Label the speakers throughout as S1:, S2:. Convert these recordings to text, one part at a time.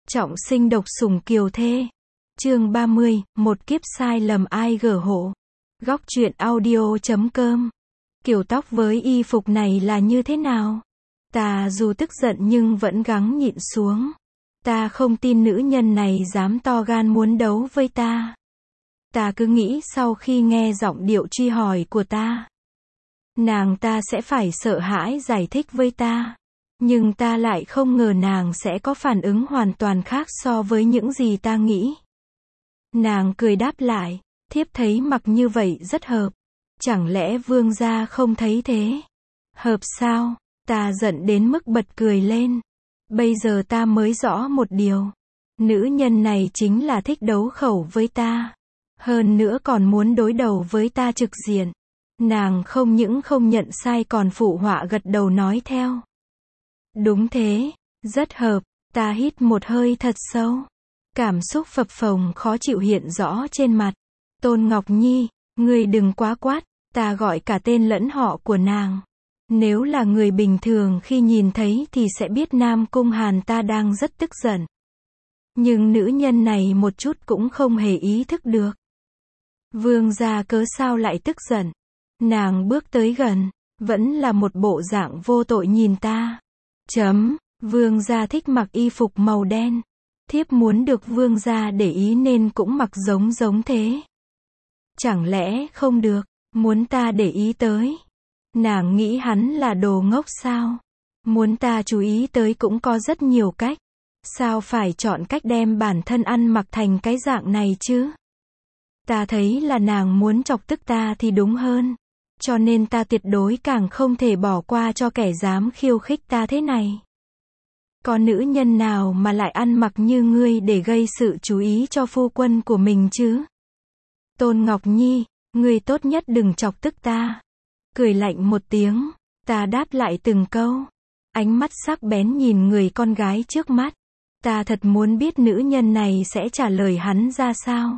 S1: Trọng sinh độc sủng kiều thê. Chương 30, một kiếp sai lầm ai gở hộ. Góc truyện audio.com. Kiểu tóc với y phục này là như thế nào? Ta dù tức giận nhưng vẫn gắng nhịn xuống. Ta không tin nữ nhân này dám to gan muốn đấu với ta. Ta cứ nghĩ sau khi nghe giọng điệu truy hỏi của ta, nàng ta sẽ phải sợ hãi giải thích với ta. Nhưng ta lại không ngờ nàng sẽ có phản ứng hoàn toàn khác so với những gì ta nghĩ. Nàng cười đáp lại, thiếp thấy mặc như vậy rất hợp. Chẳng lẽ vương gia không thấy thế? Hợp sao? Ta giận đến mức bật cười lên. Bây giờ ta mới rõ một điều. Nữ nhân này chính là thích đấu khẩu với ta. Hơn nữa còn muốn đối đầu với ta trực diện. Nàng không những không nhận sai còn phụ họa gật đầu nói theo. Đúng thế, rất hợp. Ta hít một hơi thật sâu. Cảm xúc phập phồng khó chịu hiện rõ trên mặt. Tôn Ngọc Nhi, ngươi đừng quá quát. Ta gọi cả tên lẫn họ của nàng. Nếu là người bình thường khi nhìn thấy thì sẽ biết Nam Cung Hàn ta đang rất tức giận. Nhưng nữ nhân này một chút cũng không hề ý thức được. Vương gia cớ sao lại tức giận? Nàng bước tới gần, vẫn là một bộ dạng vô tội nhìn ta. Vương gia thích mặc y phục màu đen. Thiếp muốn được vương gia để ý nên cũng mặc giống thế. Chẳng lẽ không được, muốn ta để ý tới? Nàng nghĩ hắn là đồ ngốc sao? Muốn ta chú ý tới cũng có rất nhiều cách. Sao phải chọn cách đem bản thân ăn mặc thành cái dạng này chứ? Ta thấy là nàng muốn chọc tức ta thì đúng hơn. Cho nên ta tuyệt đối càng không thể bỏ qua cho kẻ dám khiêu khích ta thế này. Có nữ nhân nào mà lại ăn mặc như ngươi để gây sự chú ý cho phu quân của mình chứ? Tôn Ngọc Nhi, ngươi tốt nhất đừng chọc tức ta. Cười lạnh một tiếng, ta đáp lại từng câu. Ánh mắt sắc bén nhìn người con gái trước mắt. Ta thật muốn biết nữ nhân này sẽ trả lời hắn ra sao.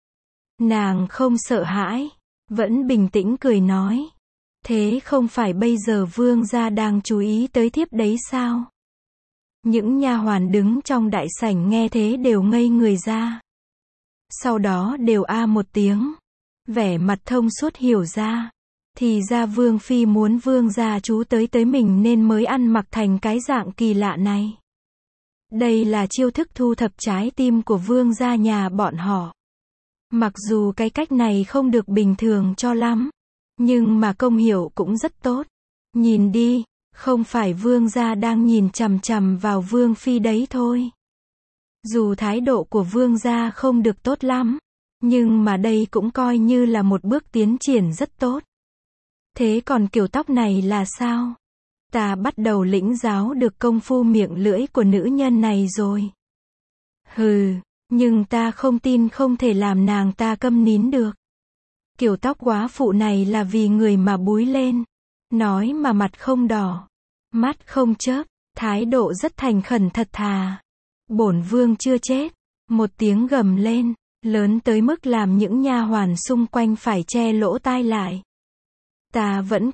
S1: Nàng không sợ hãi, vẫn bình tĩnh cười nói. Thế không phải bây giờ vương gia đang chú ý tới thiếp đấy sao? Những nha hoàn đứng trong đại sảnh nghe thế đều ngây người ra. Sau đó đều a một tiếng. Vẻ mặt thông suốt hiểu ra. Thì ra vương phi muốn vương gia chú tới mình nên mới ăn mặc thành cái dạng kỳ lạ này. Đây là chiêu thức thu thập trái tim của vương gia nhà bọn họ. Mặc dù cái cách này không được bình thường cho lắm, nhưng mà công hiệu cũng rất tốt. Nhìn đi, không phải vương gia đang nhìn chằm chằm vào vương phi đấy thôi. Dù thái độ của vương gia không được tốt lắm, nhưng mà đây cũng coi như là một bước tiến triển rất tốt. Thế còn kiểu tóc này là sao? Ta bắt đầu lĩnh giáo được công phu miệng lưỡi của nữ nhân này rồi. Hừ, nhưng ta không tin không thể làm nàng ta câm nín được. Kiểu tóc góa phụ này là vì người mà búi lên. Nói mà mặt không đỏ, mắt không chớp, thái độ rất thành khẩn thật thà. Bổn vương chưa chết. Một tiếng gầm lên, lớn tới mức làm những nha hoàn xung quanh phải che lỗ tai lại. Ta vẫn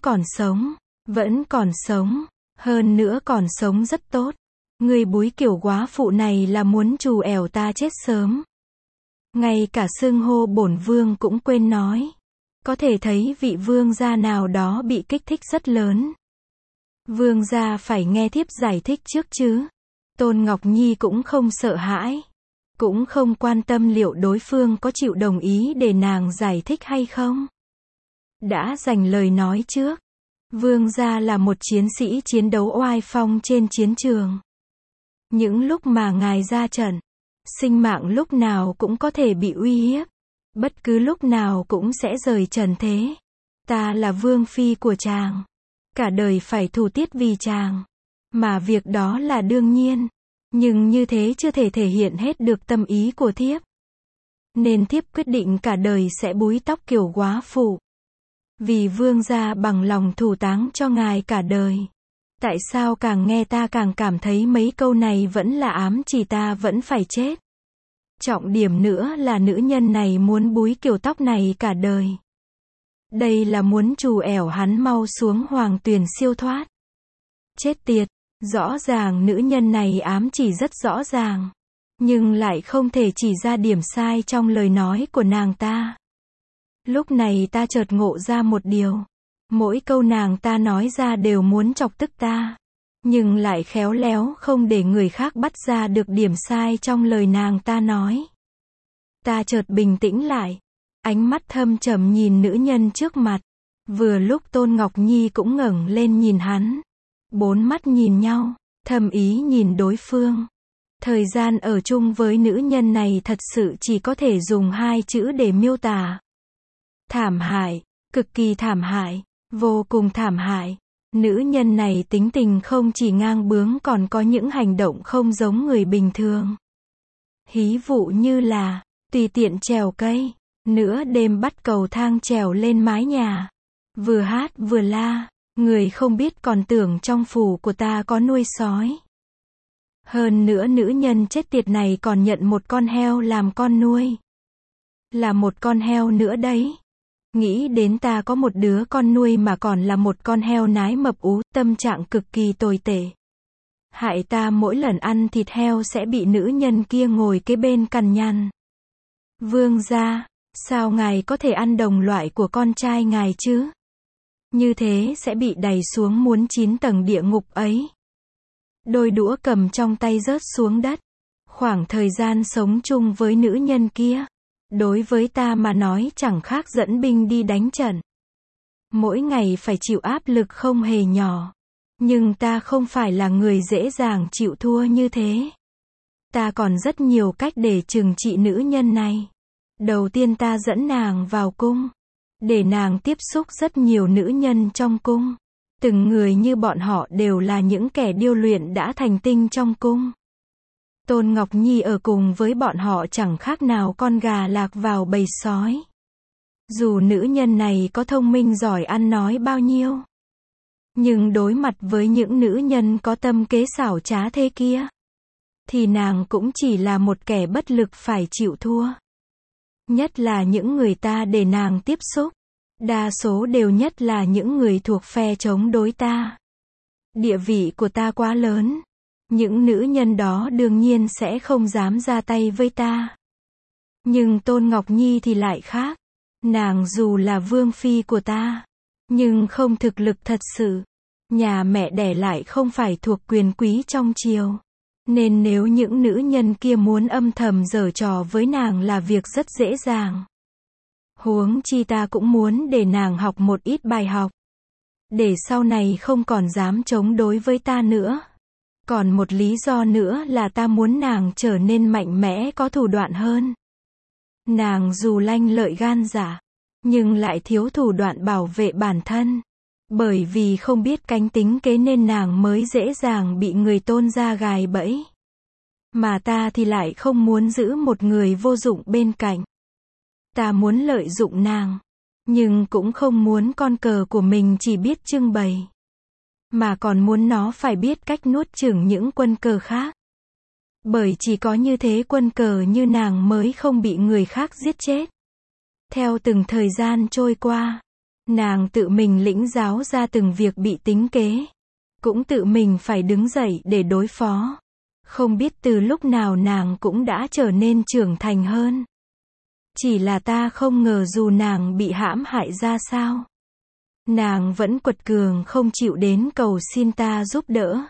S1: còn sống, hơn nữa còn sống rất tốt. Người búi kiểu góa phụ này là muốn trù ẻo ta chết sớm. Ngay cả xưng hô bổn vương cũng quên nói. Có thể thấy vị vương gia nào đó bị kích thích rất lớn. Vương gia phải nghe thiếp giải thích trước chứ. Tôn Ngọc Nhi cũng không sợ hãi. Cũng không quan tâm liệu đối phương có chịu đồng ý để nàng giải thích hay không. Đã dành lời nói trước. Vương gia là một chiến sĩ chiến đấu oai phong trên chiến trường. Những lúc mà ngài ra trận, sinh mạng lúc nào cũng có thể bị uy hiếp. Bất cứ lúc nào cũng sẽ rời trần thế. Ta là vương phi của chàng. Cả đời phải thủ tiết vì chàng. Mà việc đó là đương nhiên. Nhưng như thế chưa thể thể hiện hết được tâm ý của thiếp. Nên thiếp quyết định cả đời sẽ búi tóc kiểu góa phụ. Vì vương gia bằng lòng thủ táng cho ngài cả đời. Tại sao càng nghe ta càng cảm thấy mấy câu này vẫn là ám chỉ ta vẫn phải chết. Trọng điểm nữa là nữ nhân này muốn búi kiểu tóc này cả đời. Đây là muốn trù ẻo hắn mau xuống hoàng tuyền siêu thoát. Chết tiệt, rõ ràng nữ nhân này ám chỉ rất rõ ràng. nhưng lại không thể chỉ ra điểm sai trong lời nói của nàng ta. Lúc này ta chợt ngộ ra một điều. Mỗi câu nàng ta nói ra đều muốn chọc tức ta, nhưng lại khéo léo không để người khác bắt ra được điểm sai trong lời nàng ta nói. Ta chợt bình tĩnh lại, ánh mắt thâm trầm nhìn nữ nhân trước mặt. Vừa lúc Tôn Ngọc Nhi cũng ngẩng lên nhìn hắn. Bốn mắt nhìn nhau, thầm ý nhìn đối phương. Thời gian ở chung với nữ nhân này thật sự chỉ có thể dùng hai chữ để miêu tả. Thảm hại, cực kỳ thảm hại, vô cùng thảm hại. Nữ nhân này tính tình không chỉ ngang bướng còn có những hành động không giống người bình thường. Hí vụ như là, tùy tiện trèo cây, nửa đêm bắt cầu thang trèo lên mái nhà. Vừa hát vừa la, người không biết còn tưởng trong phủ của ta có nuôi sói. Hơn nữa nữ nhân chết tiệt này còn nhận một con heo làm con nuôi. Là một con heo nữa đấy. Nghĩ đến ta có một đứa con nuôi mà còn là một con heo nái mập ú, tâm trạng cực kỳ tồi tệ. Hại ta mỗi lần ăn thịt heo sẽ bị nữ nhân kia ngồi kế bên cằn nhằn. Vương gia, sao ngài có thể ăn đồng loại của con trai ngài chứ? Như thế sẽ bị đày xuống muốn 9 tầng địa ngục ấy. Đôi đũa cầm trong tay rớt xuống đất. Khoảng thời gian sống chung với nữ nhân kia, đối với ta mà nói chẳng khác dẫn binh đi đánh trận. Mỗi ngày phải chịu áp lực không hề nhỏ. Nhưng ta không phải là người dễ dàng chịu thua như thế. Ta còn rất nhiều cách để trừng trị nữ nhân này. Đầu tiên ta dẫn nàng vào cung, để nàng tiếp xúc rất nhiều nữ nhân trong cung. Từng người như bọn họ đều là những kẻ điêu luyện đã thành tinh trong cung. Tôn Ngọc Nhi ở cùng với bọn họ chẳng khác nào con gà lạc vào bầy sói. Dù nữ nhân này có thông minh giỏi ăn nói bao nhiêu, nhưng đối mặt với những nữ nhân có tâm kế xảo trá thế kia, thì nàng cũng chỉ là một kẻ bất lực phải chịu thua. Nhất là những người ta để nàng tiếp xúc, đa số đều nhất là những người thuộc phe chống đối ta. Địa vị của ta quá lớn, những nữ nhân đó đương nhiên sẽ không dám ra tay với ta. Nhưng Tôn Ngọc Nhi thì lại khác. Nàng dù là vương phi của ta, nhưng không thực lực thật sự. Nhà mẹ đẻ lại không phải thuộc quyền quý trong triều. Nên nếu những nữ nhân kia muốn âm thầm giở trò với nàng là việc rất dễ dàng. Huống chi ta cũng muốn để nàng học một ít bài học, để sau này không còn dám chống đối với ta nữa. Còn một lý do nữa là ta muốn nàng trở nên mạnh mẽ có thủ đoạn hơn. Nàng dù lanh lợi gan dạ, nhưng lại thiếu thủ đoạn bảo vệ bản thân. Bởi vì không biết cánh tính kế nên nàng mới dễ dàng bị người Tôn gia gài bẫy. Mà ta thì lại không muốn giữ một người vô dụng bên cạnh. Ta muốn lợi dụng nàng, nhưng cũng không muốn con cờ của mình chỉ biết trưng bày, mà còn muốn nó phải biết cách nuốt chửng những quân cờ khác. Bởi chỉ có như thế quân cờ như nàng mới không bị người khác giết chết. Theo từng thời gian trôi qua, nàng tự mình lĩnh giáo ra từng việc bị tính kế, cũng tự mình phải đứng dậy để đối phó. Không biết từ lúc nào nàng cũng đã trở nên trưởng thành hơn. Chỉ là ta không ngờ dù nàng bị hãm hại ra sao, nàng vẫn quật cường không chịu đến cầu xin ta giúp đỡ.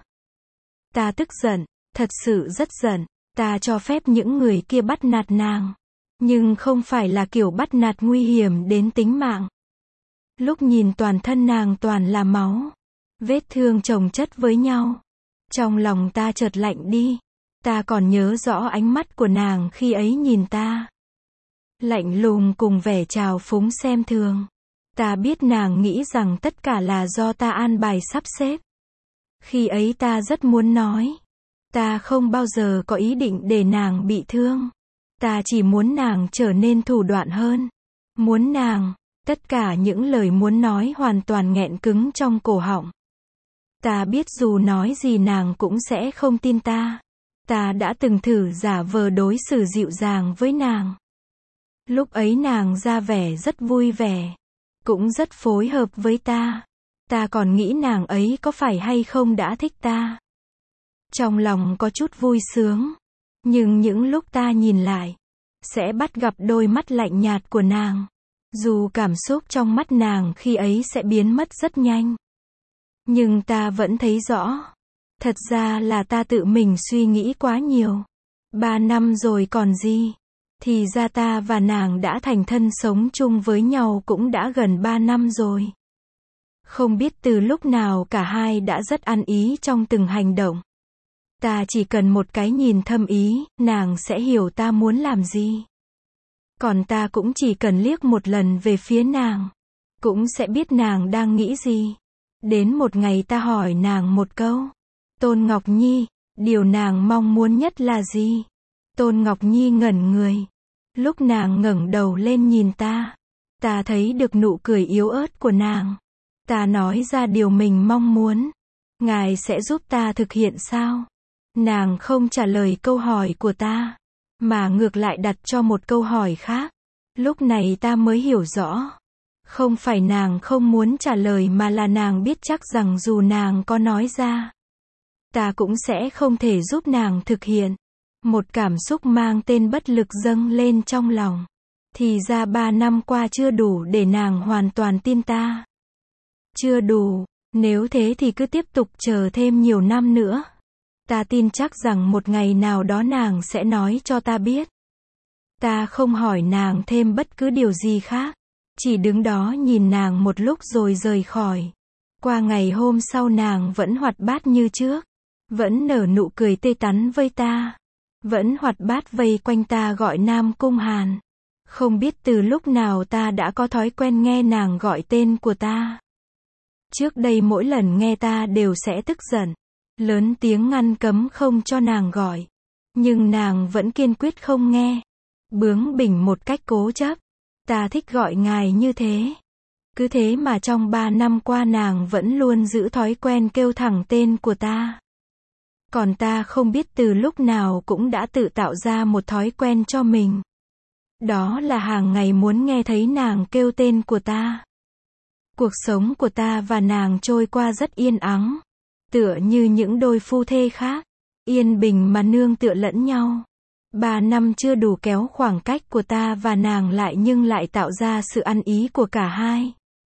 S1: Ta tức giận, thật sự rất giận. Ta cho phép những người kia bắt nạt nàng, nhưng không phải là kiểu bắt nạt nguy hiểm đến tính mạng. Lúc nhìn toàn thân nàng toàn là máu, vết thương chồng chất với nhau, trong lòng ta chợt lạnh đi. Ta còn nhớ rõ ánh mắt của nàng khi ấy nhìn ta, lạnh lùng cùng vẻ trào phúng xem thường. Ta biết nàng nghĩ rằng tất cả là do ta an bài sắp xếp. Khi ấy ta rất muốn nói, ta không bao giờ có ý định để nàng bị thương. Ta chỉ muốn nàng trở nên thủ đoạn hơn. Muốn nàng, tất cả những lời muốn nói hoàn toàn nghẹn cứng trong cổ họng. Ta biết dù nói gì nàng cũng sẽ không tin ta. Ta đã từng thử giả vờ đối xử dịu dàng với nàng. Lúc ấy nàng ra vẻ rất vui vẻ, cũng rất phối hợp với ta. Ta còn nghĩ nàng ấy có phải hay không đã thích ta. Trong lòng có chút vui sướng, Nhưng những lúc ta nhìn lại, sẽ bắt gặp đôi mắt lạnh nhạt của nàng. Dù cảm xúc trong mắt nàng khi ấy sẽ biến mất rất nhanh. Nhưng ta vẫn thấy rõ. Thật ra là ta tự mình suy nghĩ quá nhiều. 3 năm rồi còn gì. Thì ra ta và nàng đã thành thân sống chung với nhau cũng đã gần 3 năm rồi. Không biết từ lúc nào cả hai đã rất ăn ý trong từng hành động. Ta chỉ cần một cái nhìn thâm ý, nàng sẽ hiểu ta muốn làm gì. Còn ta cũng chỉ cần liếc một lần về phía nàng, cũng sẽ biết nàng đang nghĩ gì. Đến một ngày ta hỏi nàng một câu. Tôn Ngọc Nhi, điều nàng mong muốn nhất là gì? Tôn Ngọc Nhi ngẩn người. Lúc nàng ngẩng đầu lên nhìn ta thấy được nụ cười yếu ớt của nàng. Ta nói ra điều mình mong muốn. Ngài sẽ giúp ta thực hiện sao? Nàng không trả lời câu hỏi của ta, mà ngược lại đặt cho một câu hỏi khác. Lúc này ta mới hiểu rõ. Không phải nàng không muốn trả lời mà là nàng biết chắc rằng dù nàng có nói ra, ta cũng sẽ không thể giúp nàng thực hiện. Một cảm xúc mang tên bất lực dâng lên trong lòng. Thì ra 3 năm qua chưa đủ để nàng hoàn toàn tin ta. Chưa đủ, nếu thế thì cứ tiếp tục chờ thêm nhiều năm nữa. Ta tin chắc rằng một ngày nào đó nàng sẽ nói cho ta biết. Ta không hỏi nàng thêm bất cứ điều gì khác. Chỉ đứng đó nhìn nàng một lúc rồi rời khỏi. Qua ngày hôm sau nàng vẫn hoạt bát như trước. Vẫn nở nụ cười tươi tắn với ta. Vẫn hoạt bát vây quanh ta gọi Nam Cung Hàn. Không biết từ lúc nào ta đã có thói quen nghe nàng gọi tên của ta. Trước đây mỗi lần nghe ta đều sẽ tức giận. Lớn tiếng ngăn cấm không cho nàng gọi. Nhưng nàng vẫn kiên quyết không nghe. Bướng bỉnh một cách cố chấp. Ta thích gọi ngài như thế. Cứ thế mà trong 3 năm qua nàng vẫn luôn giữ thói quen kêu thẳng tên của ta. Còn ta không biết từ lúc nào cũng đã tự tạo ra một thói quen cho mình. Đó là hàng ngày muốn nghe thấy nàng kêu tên của ta. Cuộc sống của ta và nàng trôi qua rất yên ắng. Tựa như những đôi phu thê khác. Yên bình mà nương tựa lẫn nhau. 3 năm chưa đủ kéo khoảng cách của ta và nàng lại nhưng lại tạo ra sự ăn ý của cả hai.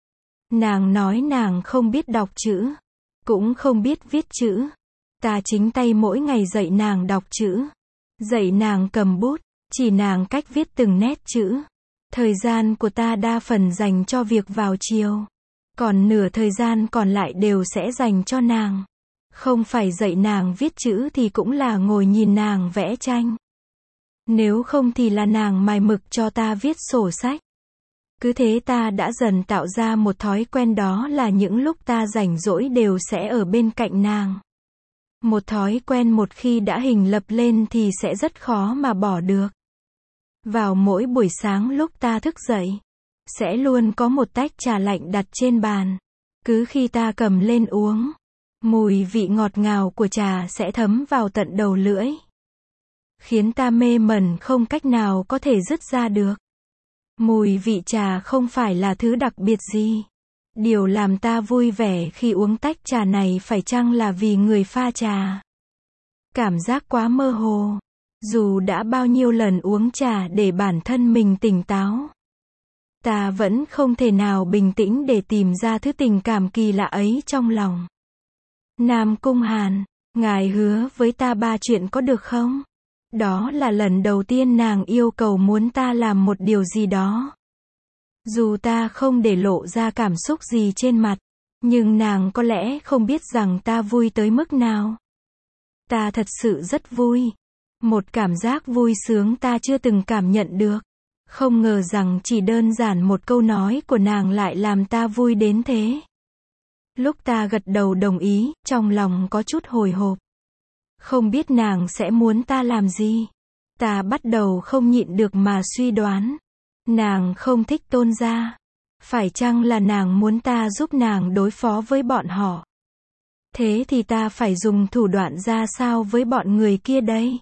S1: Nàng nói nàng không biết đọc chữ. Cũng không biết viết chữ. Ta chính tay mỗi ngày dạy nàng đọc chữ. Dạy nàng cầm bút. Chỉ nàng cách viết từng nét chữ. Thời gian của ta đa phần dành cho việc vào chiều. Còn nửa thời gian còn lại đều sẽ dành cho nàng. Không phải dạy nàng viết chữ thì cũng là ngồi nhìn nàng vẽ tranh. Nếu không thì là nàng mài mực cho ta viết sổ sách. Cứ thế ta đã dần tạo ra một thói quen, đó là những lúc ta rảnh rỗi đều sẽ ở bên cạnh nàng. Một thói quen một khi đã hình lập lên thì sẽ rất khó mà bỏ được. Vào mỗi buổi sáng lúc ta thức dậy, sẽ luôn có một tách trà lạnh đặt trên bàn. Cứ khi ta cầm lên uống, mùi vị ngọt ngào của trà sẽ thấm vào tận đầu lưỡi, khiến ta mê mẩn không cách nào có thể dứt ra được. Mùi vị trà không phải là thứ đặc biệt gì. Điều làm ta vui vẻ khi uống tách trà này phải chăng là vì người pha trà. Cảm giác quá mơ hồ. Dù đã bao nhiêu lần uống trà để bản thân mình tỉnh táo, ta vẫn không thể nào bình tĩnh để tìm ra thứ tình cảm kỳ lạ ấy trong lòng. Nam Cung Hàn, ngài hứa với ta 3 chuyện có được không? Đó là lần đầu tiên nàng yêu cầu muốn ta làm một điều gì đó. Dù ta không để lộ ra cảm xúc gì trên mặt, nhưng nàng có lẽ không biết rằng ta vui tới mức nào. Ta thật sự rất vui. Một cảm giác vui sướng ta chưa từng cảm nhận được. Không ngờ rằng chỉ đơn giản một câu nói của nàng lại làm ta vui đến thế. Lúc ta gật đầu đồng ý, trong lòng có chút hồi hộp. Không biết nàng sẽ muốn ta làm gì. Ta bắt đầu không nhịn được mà suy đoán. Nàng không thích Tôn gia. Phải chăng là nàng muốn ta giúp nàng đối phó với bọn họ? Thế thì ta phải dùng thủ đoạn ra sao với bọn người kia đây?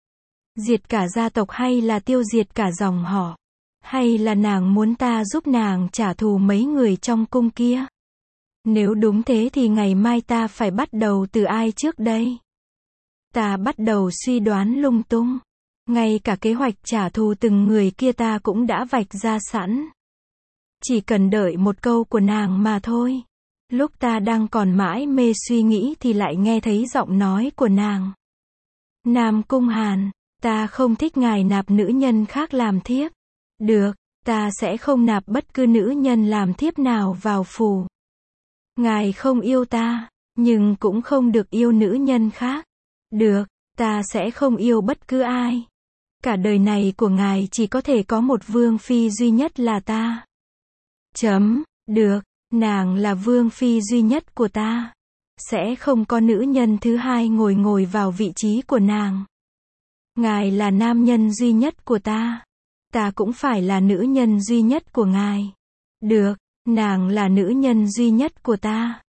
S1: Diệt cả gia tộc hay là tiêu diệt cả dòng họ? Hay là nàng muốn ta giúp nàng trả thù mấy người trong cung kia? Nếu đúng thế thì ngày mai ta phải bắt đầu từ ai trước đây? Ta bắt đầu suy đoán lung tung. Ngay cả kế hoạch trả thù từng người kia ta cũng đã vạch ra sẵn. Chỉ cần đợi một câu của nàng mà thôi. Lúc ta đang còn mãi mê suy nghĩ thì lại nghe thấy giọng nói của nàng. Nam Cung Hàn, ta không thích ngài nạp nữ nhân khác làm thiếp. Được, ta sẽ không nạp bất cứ nữ nhân làm thiếp nào vào phủ. Ngài không yêu ta, nhưng cũng không được yêu nữ nhân khác. Được, ta sẽ không yêu bất cứ ai. Cả đời này của ngài chỉ có thể có một vương phi duy nhất là ta. Được, nàng là vương phi duy nhất của ta. Sẽ không có nữ nhân thứ hai ngồi vào vị trí của nàng. Ngài là nam nhân duy nhất của ta. Ta cũng phải là nữ nhân duy nhất của ngài. Được, nàng là nữ nhân duy nhất của ta.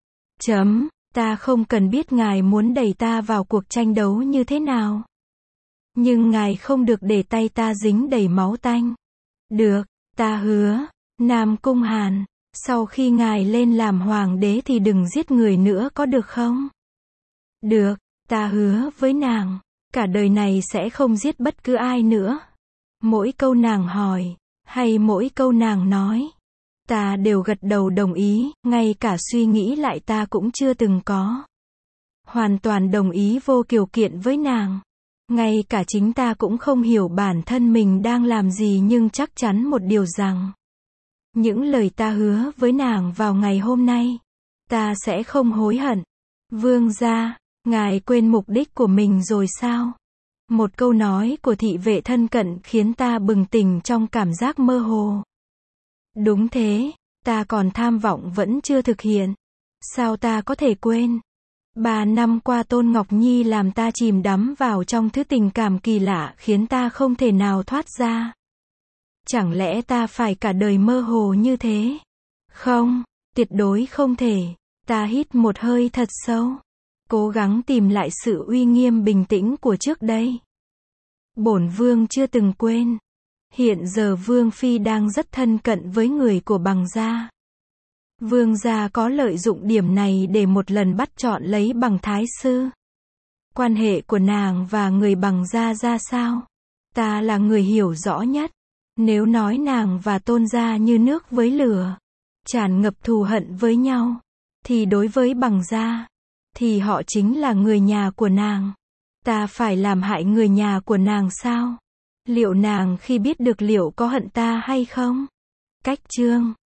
S1: Ta không cần biết ngài muốn đẩy ta vào cuộc tranh đấu như thế nào. Nhưng ngài không được để tay ta dính đầy máu tanh. Được, ta hứa. Nam Cung Hàn, sau khi ngài lên làm hoàng đế thì đừng giết người nữa có được không? Được, ta hứa với nàng. Cả đời này sẽ không giết bất cứ ai nữa. Mỗi câu nàng hỏi, hay mỗi câu nàng nói, ta đều gật đầu đồng ý, ngay cả suy nghĩ lại ta cũng chưa từng có. Hoàn toàn đồng ý vô điều kiện với nàng. Ngay cả chính ta cũng không hiểu bản thân mình đang làm gì nhưng chắc chắn một điều rằng, những lời ta hứa với nàng vào ngày hôm nay, ta sẽ không hối hận. Vương gia, ngài quên mục đích của mình rồi sao? Một câu nói của thị vệ thân cận khiến ta bừng tỉnh trong cảm giác mơ hồ. Đúng thế, ta còn tham vọng vẫn chưa thực hiện. Sao ta có thể quên? 3 năm qua Tôn Ngọc Nhi làm ta chìm đắm vào trong thứ tình cảm kỳ lạ khiến ta không thể nào thoát ra. Chẳng lẽ ta phải cả đời mơ hồ như thế? Không, tuyệt đối không thể. Ta hít một hơi thật sâu. Cố gắng tìm lại sự uy nghiêm bình tĩnh của trước đây. Bổn vương chưa từng quên. Hiện giờ vương phi đang rất thân cận với người của Bằng gia. Vương gia có lợi dụng điểm này để một lần bắt chọn lấy Bằng thái sư. Quan hệ của nàng và người Bằng gia ra sao? Ta là người hiểu rõ nhất. Nếu nói nàng và Tôn gia như nước với lửa, tràn ngập thù hận với nhau, thì đối với Bằng gia, thì họ chính là người nhà của nàng. Ta phải làm hại người nhà của nàng sao? Liệu nàng khi biết được liệu có hận ta hay không? Cách chương